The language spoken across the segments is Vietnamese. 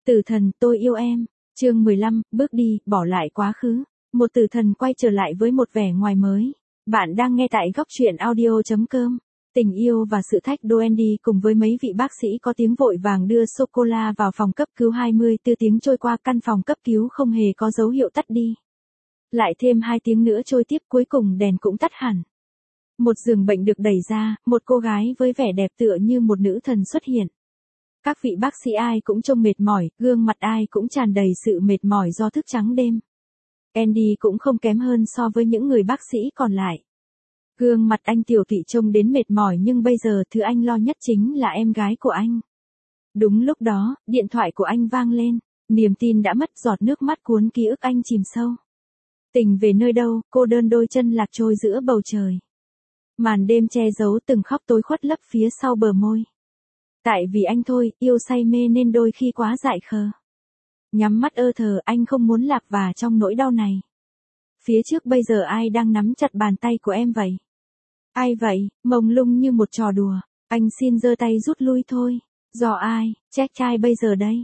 Tử thần, tôi yêu em. Chương 15, bước đi, bỏ lại quá khứ. Một tử thần quay trở lại với một vẻ ngoài mới. Bạn đang nghe tại góc truyện audio.com. Tình yêu và sự thách đố Andy cùng với mấy vị bác sĩ có tiếng vội vàng đưa sô-cô-la vào phòng cấp cứu. 24 tiếng trôi qua, căn phòng cấp cứu không hề có dấu hiệu tắt đi. Lại thêm 2 tiếng nữa trôi tiếp, cuối cùng đèn cũng tắt hẳn. Một giường bệnh được đẩy ra, một cô gái với vẻ đẹp tựa như một nữ thần xuất hiện. Các vị bác sĩ ai cũng trông mệt mỏi, gương mặt ai cũng tràn đầy sự mệt mỏi do thức trắng đêm. Andy cũng không kém hơn so với những người bác sĩ còn lại. Gương mặt anh tiểu tụy trông đến mệt mỏi, nhưng bây giờ thứ anh lo nhất chính là em gái của anh. Đúng lúc đó, điện thoại của anh vang lên, niềm tin đã mất, giọt nước mắt cuốn ký ức anh chìm sâu. Tình về nơi đâu, cô đơn đôi chân lạc trôi giữa bầu trời. Màn đêm che giấu từng khóc tối khuất lấp phía sau bờ môi. Tại vì anh thôi, yêu say mê nên đôi khi quá dại khờ. Nhắm mắt ơ thờ, anh không muốn lạc vào trong nỗi đau này. Phía trước bây giờ ai đang nắm chặt bàn tay của em vậy? Ai vậy? Mông lung như một trò đùa. Anh xin giơ tay rút lui thôi. Do ai? Trách trai bây giờ đây.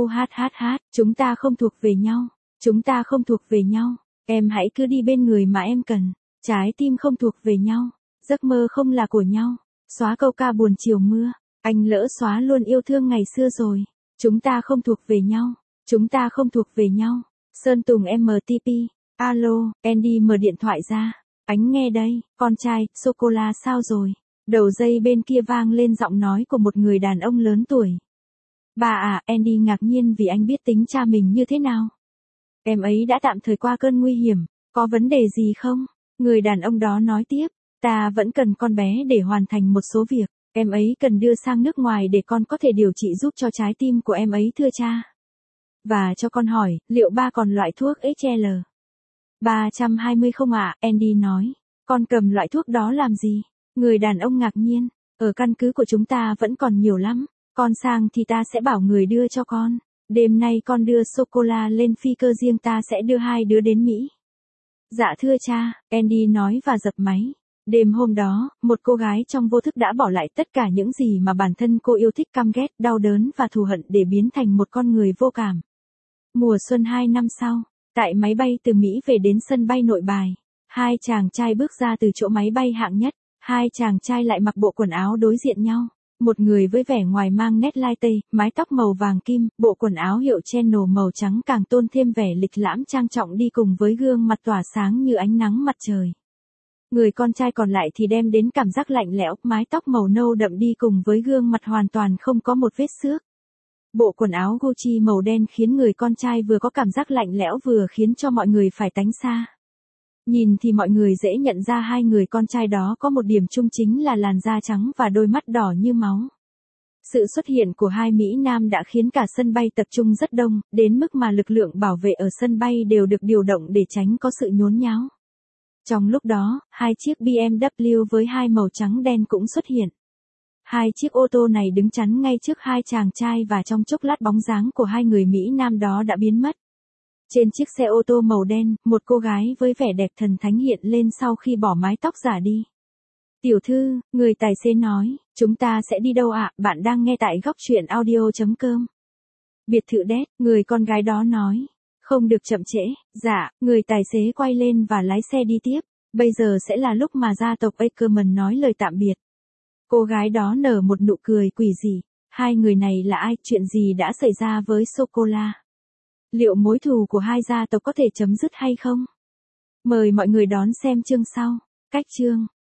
Chúng ta không thuộc về nhau. Chúng ta không thuộc về nhau. Em hãy cứ đi bên người mà em cần. Trái tim không thuộc về nhau. Giấc mơ không là của nhau. Xóa câu ca buồn chiều mưa. Anh lỡ xóa luôn yêu thương ngày xưa rồi. Chúng ta không thuộc về nhau. Chúng ta không thuộc về nhau. Sơn Tùng MTP. Alo, Andy mở điện thoại ra. Anh nghe đây, con trai, sô-cô-la sao rồi? Đầu dây bên kia vang lên giọng nói của một người đàn ông lớn tuổi. Bà à, Andy ngạc nhiên vì anh biết tính cha mình như thế nào. Em ấy đã tạm thời qua cơn nguy hiểm, có vấn đề gì không? Người đàn ông đó nói tiếp, ta vẫn cần con bé để hoàn thành một số việc. Em ấy cần đưa sang nước ngoài để con có thể điều trị giúp cho trái tim của em ấy thưa cha. Và cho con hỏi, liệu ba còn loại thuốc HL 320 không ạ? Andy nói. Con cầm loại thuốc đó làm gì? Người đàn ông ngạc nhiên. Ở căn cứ của chúng ta vẫn còn nhiều lắm. Con sang thì ta sẽ bảo người đưa cho con. Đêm nay con đưa sô-cô-la lên phi cơ riêng, ta sẽ đưa hai đứa đến Mỹ. Dạ thưa cha, Andy nói và dập máy. Đêm hôm đó, một cô gái trong vô thức đã bỏ lại tất cả những gì mà bản thân cô yêu thích, căm ghét, đau đớn và thù hận để biến thành một con người vô cảm. Mùa xuân 2 năm sau, tại máy bay từ Mỹ về đến sân bay Nội Bài, hai chàng trai bước ra từ chỗ máy bay hạng nhất. Hai chàng trai lại mặc bộ quần áo đối diện nhau. Một người với vẻ ngoài mang nét lai tây, mái tóc màu vàng kim, bộ quần áo hiệu Chanel màu trắng càng tôn thêm vẻ lịch lãm trang trọng đi cùng với gương mặt tỏa sáng như ánh nắng mặt trời. Người con trai còn lại thì đem đến cảm giác lạnh lẽo, mái tóc màu nâu đậm đi cùng với gương mặt hoàn toàn không có một vết xước. Bộ quần áo Gucci màu đen khiến người con trai vừa có cảm giác lạnh lẽo vừa khiến cho mọi người phải tránh xa. Nhìn thì mọi người dễ nhận ra hai người con trai đó có một điểm chung, chính là làn da trắng và đôi mắt đỏ như máu. Sự xuất hiện của hai Mỹ Nam đã khiến cả sân bay tập trung rất đông, đến mức mà lực lượng bảo vệ ở sân bay đều được điều động để tránh có sự nhốn nháo. Trong lúc đó, hai chiếc BMW với hai màu trắng đen cũng xuất hiện. Hai chiếc ô tô này đứng chắn ngay trước hai chàng trai và trong chốc lát bóng dáng của hai người Mỹ Nam đó đã biến mất. Trên chiếc xe ô tô màu đen, một cô gái với vẻ đẹp thần thánh hiện lên sau khi bỏ mái tóc giả đi. Tiểu thư, người tài xế nói, chúng ta sẽ đi đâu ạ? Bạn đang nghe tại góc truyện audio.com. Biệt thự Đét, người con gái đó nói. Không được chậm trễ. Dạ, người tài xế quay lên và lái xe đi tiếp. Bây giờ sẽ là lúc mà gia tộc Ackerman nói lời tạm biệt. Cô gái đó nở một nụ cười quỷ dị. Hai người này là ai? Chuyện gì đã xảy ra với sô-cô-la? Liệu mối thù của hai gia tộc có thể chấm dứt hay không? Mời mọi người đón xem chương sau. Cách chương